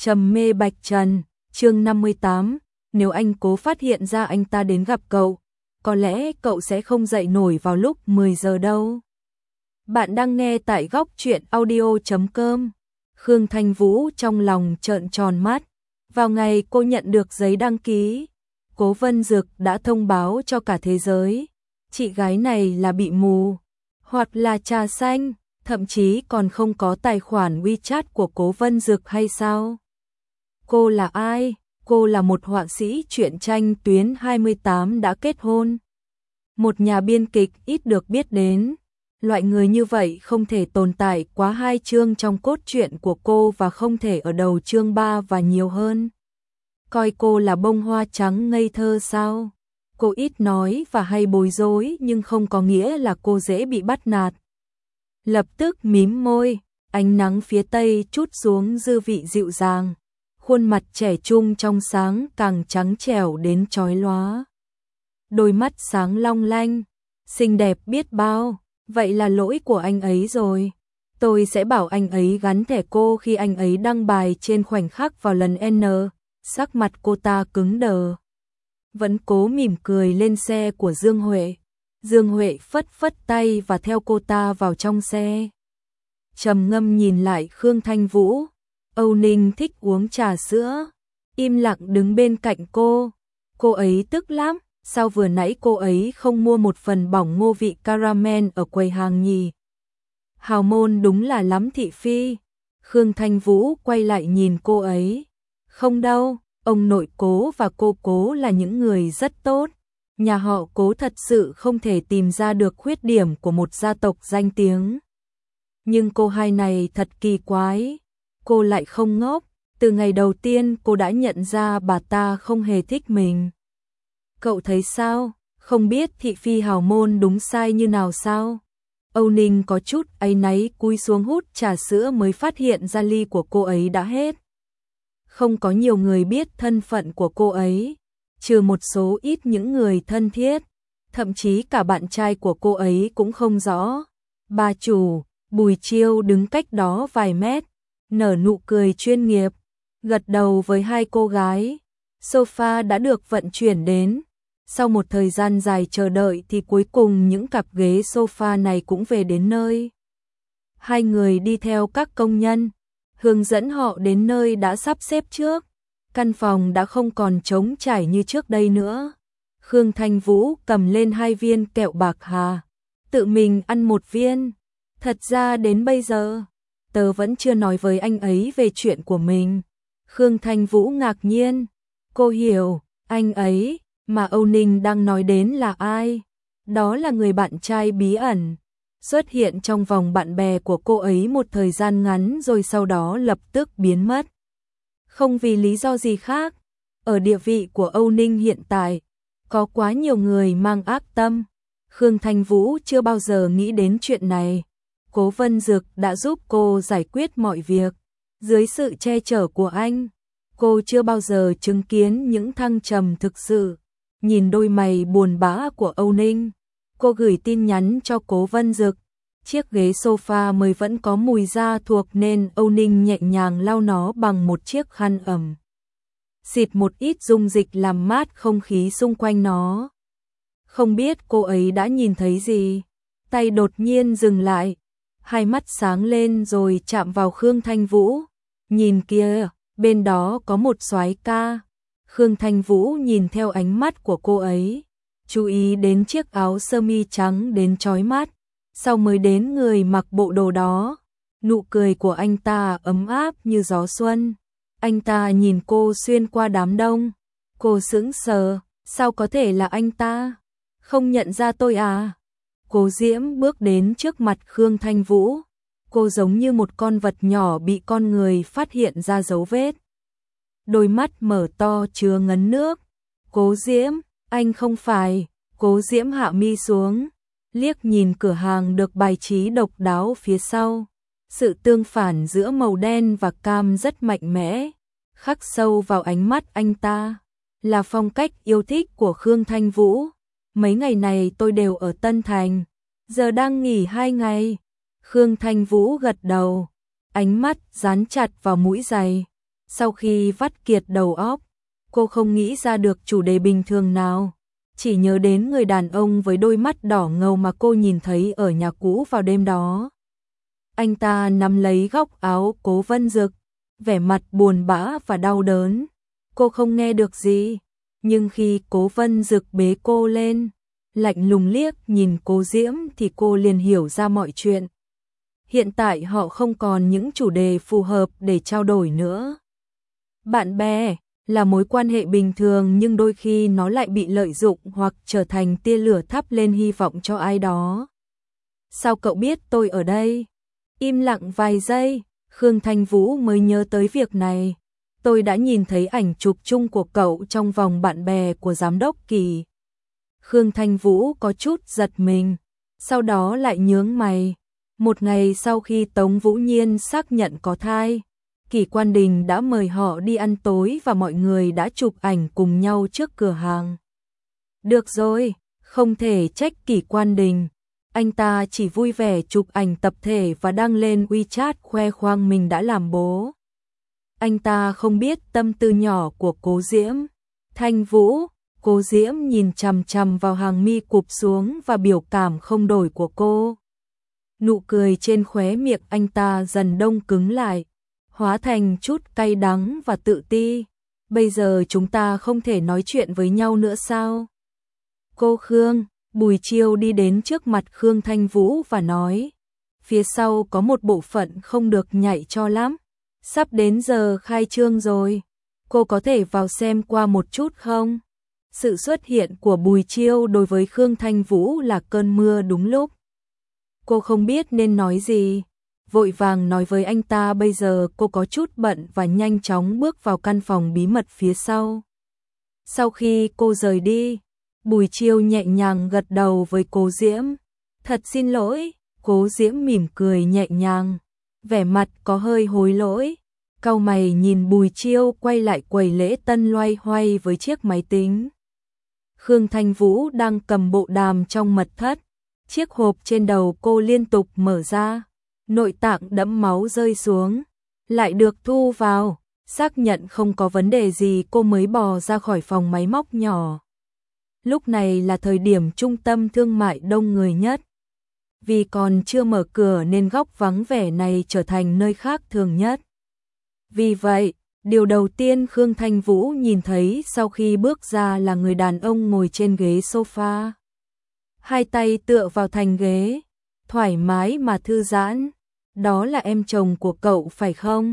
Trầm mê Bạch Trần, chương 58, nếu anh Cố phát hiện ra anh ta đến gặp cậu, có lẽ cậu sẽ không dậy nổi vào lúc 10 giờ đâu. Bạn đang nghe tại góc truyện audio.com. Khương Thanh Vũ trong lòng trợn tròn mắt. Vào ngày cô nhận được giấy đăng ký, Cố Vân Dực đã thông báo cho cả thế giới. Chị gái này là bị mù, hoặc là trà xanh, thậm chí còn không có tài khoản WeChat của Cố Vân Dực hay sao? Cô là ai? Cô là một họa sĩ truyện tranh tuyến 28 đã kết hôn. Một nhà biên kịch ít được biết đến. Loại người như vậy không thể tồn tại quá 2 chương trong cốt truyện của cô và không thể ở đầu chương 3 và nhiều hơn. Coi cô là bông hoa trắng ngây thơ sao? Cô ít nói và hay bối rối nhưng không có nghĩa là cô dễ bị bắt nạt. Lập tức mím môi, ánh nắng phía tây trút xuống dư vị dịu dàng. Khuôn mặt trẻ trung trong sáng càng trắng trẻo đến chói lóa. Đôi mắt sáng long lanh, xinh đẹp biết bao, vậy là lỗi của anh ấy rồi. Tôi sẽ bảo anh ấy gắn thẻ cô khi anh ấy đăng bài trên khoảnh khắc vào lần N. Sắc mặt cô ta cứng đờ. Vẫn cố mỉm cười lên xe của Dương Huệ. Dương Huệ phất phất tay và theo cô ta vào trong xe. Trầm ngâm nhìn lại Khương Thanh Vũ. Âu Ninh thích uống trà sữa, im lặng đứng bên cạnh cô. Cô ấy tức lắm, sao vừa nãy cô ấy không mua một phần bỏng ngô vị caramel ở quầy hàng nhỉ? Hào môn đúng là lắm thị phi. Khương Thanh Vũ quay lại nhìn cô ấy. Không đâu, ông nội Cố và cô Cố là những người rất tốt. Nhà họ Cố thật sự không thể tìm ra được khuyết điểm của một gia tộc danh tiếng. Nhưng cô hai này thật kỳ quái. Cô lại không ngốc, từ ngày đầu tiên cô đã nhận ra bà ta không hề thích mình. Cậu thấy sao, không biết thị phi hào môn đúng sai như nào sao? Âu Ninh có chút áy náy cúi xuống hút trà sữa mới phát hiện ra ly của cô ấy đã hết. Không có nhiều người biết thân phận của cô ấy, trừ một số ít những người thân thiết, thậm chí cả bạn trai của cô ấy cũng không rõ. Bà chủ, Bùi Chiêu đứng cách đó vài mét. Nở nụ cười chuyên nghiệp, gật đầu với hai cô gái. Sofa đã được vận chuyển đến. Sau một thời gian dài chờ đợi thì cuối cùng những cặp ghế sofa này cũng về đến nơi. Hai người đi theo các công nhân, hướng dẫn họ đến nơi đã sắp xếp trước. Căn phòng đã không còn trống trải như trước đây nữa. Khương Thanh Vũ cầm lên 2 viên kẹo bạc hà, tự mình ăn 1 viên. Thật ra đến bây giờ tớ vẫn chưa nói với anh ấy về chuyện của mình. Khương Thanh Vũ ngạc nhiên. Cô hiểu, anh ấy mà Âu Ninh đang nói đến là ai? Đó là người bạn trai bí ẩn, xuất hiện trong vòng bạn bè của cô ấy một thời gian ngắn rồi sau đó lập tức biến mất. Không vì lý do gì khác, ở địa vị của Âu Ninh hiện tại, có quá nhiều người mang ác tâm. Khương Thanh Vũ chưa bao giờ nghĩ đến chuyện này. Cố Vân Dực đã giúp cô giải quyết mọi việc. Dưới sự che chở của anh, cô chưa bao giờ chứng kiến những thăng trầm thực sự. Nhìn đôi mày buồn bã của Âu Ninh, cô gửi tin nhắn cho Cố Vân Dực. Chiếc ghế sofa mới vẫn có mùi da thuộc nên Âu Ninh nhẹ nhàng lau nó bằng một chiếc khăn ẩm. Xịt một ít dung dịch làm mát không khí xung quanh nó. Không biết cô ấy đã nhìn thấy gì. Tay đột nhiên dừng lại. Hai mắt sáng lên rồi chạm vào Khương Thanh Vũ. Nhìn kia, bên đó có một soái ca. Khương Thanh Vũ nhìn theo ánh mắt của cô ấy, chú ý đến chiếc áo sơ mi trắng đến chói mắt, sau mới đến người mặc bộ đồ đó. Nụ cười của anh ta ấm áp như gió xuân. Anh ta nhìn cô xuyên qua đám đông. Cô sững sờ, sao có thể là anh ta? Không nhận ra tôi à? Cố Diễm bước đến trước mặt Khương Thanh Vũ. Cô giống như một con vật nhỏ bị con người phát hiện ra dấu vết. Đôi mắt mở to chứa ngấn nước. Cố Diễm, anh không phải. Cố Diễm hạ mi xuống, liếc nhìn cửa hàng được bài trí độc đáo phía sau. Sự tương phản giữa màu đen và cam rất mạnh mẽ, khắc sâu vào ánh mắt anh ta. Là phong cách yêu thích của Khương Thanh Vũ. Mấy ngày này tôi đều ở Tân Thành, giờ đang nghỉ 2 ngày. Khương Thanh Vũ gật đầu, ánh mắt dán chặt vào mũi giày. Sau khi vắt kiệt đầu óc, cô không nghĩ ra được chủ đề bình thường nào, chỉ nhớ đến người đàn ông với đôi mắt đỏ ngầu mà cô nhìn thấy ở nhà cũ vào đêm đó. Anh ta nắm lấy góc áo Cố Vân Dực, vẻ mặt buồn bã và đau đớn. Cô không nghe được gì, nhưng khi Cố Vân Dực bế cô lên, lạnh lùng liếc nhìn Cố Diễm thì cô liền hiểu ra mọi chuyện. Hiện tại họ không còn những chủ đề phù hợp để trao đổi nữa. Bạn bè là mối quan hệ bình thường, nhưng đôi khi nó lại bị lợi dụng hoặc trở thành tia lửa thắp lên hy vọng cho ai đó. Sao cậu biết tôi ở đây? Im lặng vài giây, Khương Thanh Vũ mới nhớ tới việc này. Tôi đã nhìn thấy ảnh chụp chung của cậu trong vòng bạn bè của Giám đốc Kỳ. Khương Thanh Vũ có chút giật mình, sau đó lại nhướng mày. Một ngày sau khi Tống Vũ Nhiên xác nhận có thai, Kỷ Quan Đình đã mời họ đi ăn tối và mọi người đã chụp ảnh cùng nhau trước cửa hàng. Được rồi, không thể trách Kỷ Quan Đình. Anh ta chỉ vui vẻ chụp ảnh tập thể và đăng lên WeChat khoe khoang mình đã làm bố. Anh ta không biết tâm tư nhỏ của Cố Diễm. Thanh Vũ, Cố Diễm nhìn chằm chằm vào hàng mi cụp xuống và biểu cảm không đổi của cô. Nụ cười trên khóe miệng anh ta dần đông cứng lại, hóa thành chút cay đắng và tự ti. Bây giờ chúng ta không thể nói chuyện với nhau nữa sao? Cô Khương, Bùi Chiêu đi đến trước mặt Khương Thanh Vũ và nói, phía sau có một bộ phận không được nhạy cho lắm, sắp đến giờ khai trương rồi, cô có thể vào xem qua một chút không? Sự xuất hiện của Bùi Chiêu đối với Khương Thanh Vũ là cơn mưa đúng lúc. Cô không biết nên nói gì, vội vàng nói với anh ta bây giờ cô có chút bận và nhanh chóng bước vào căn phòng bí mật phía sau. Sau khi cô rời đi, Bùi Chiêu nhẹ nhàng gật đầu với Cố Diễm. Thật xin lỗi, Cố Diễm mỉm cười nhẹ nhàng, vẻ mặt có hơi hối lỗi. Cau mày nhìn Bùi Chiêu quay lại quầy lễ tân loay hoay với chiếc máy tính. Khương Thanh Vũ đang cầm bộ đàm trong mật thất. Chiếc hộp trên đầu cô liên tục mở ra, nội tạng đẫm máu rơi xuống, lại được thu vào, xác nhận không có vấn đề gì cô mới bò ra khỏi phòng máy móc nhỏ. Lúc này là thời điểm trung tâm thương mại đông người nhất. Vì còn chưa mở cửa nên góc vắng vẻ này trở thành nơi khác thường nhất. Vì vậy, điều đầu tiên Khương Thanh Vũ nhìn thấy sau khi bước ra là người đàn ông ngồi trên ghế sofa. Hai tay tựa vào thành ghế, thoải mái mà thư giãn. Đó là em chồng của cậu phải không?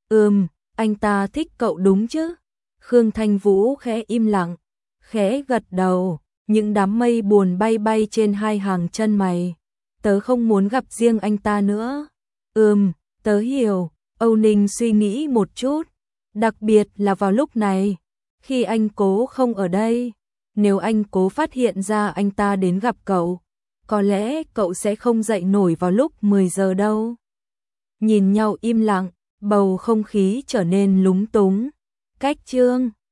Anh ta thích cậu đúng chứ? Khương Thanh Vũ khẽ im lặng, khẽ gật đầu, những đám mây buồn bay bay trên hai hàng chân mày. Tớ không muốn gặp riêng anh ta nữa. Tớ hiểu. Âu Ninh suy nghĩ một chút, đặc biệt là vào lúc này, khi anh Cố không ở đây. Nếu anh Cố phát hiện ra anh ta đến gặp cậu, có lẽ cậu sẽ không dậy nổi vào lúc 10 giờ đâu. Nhìn nhau im lặng, bầu không khí trở nên lúng túng. Cách chương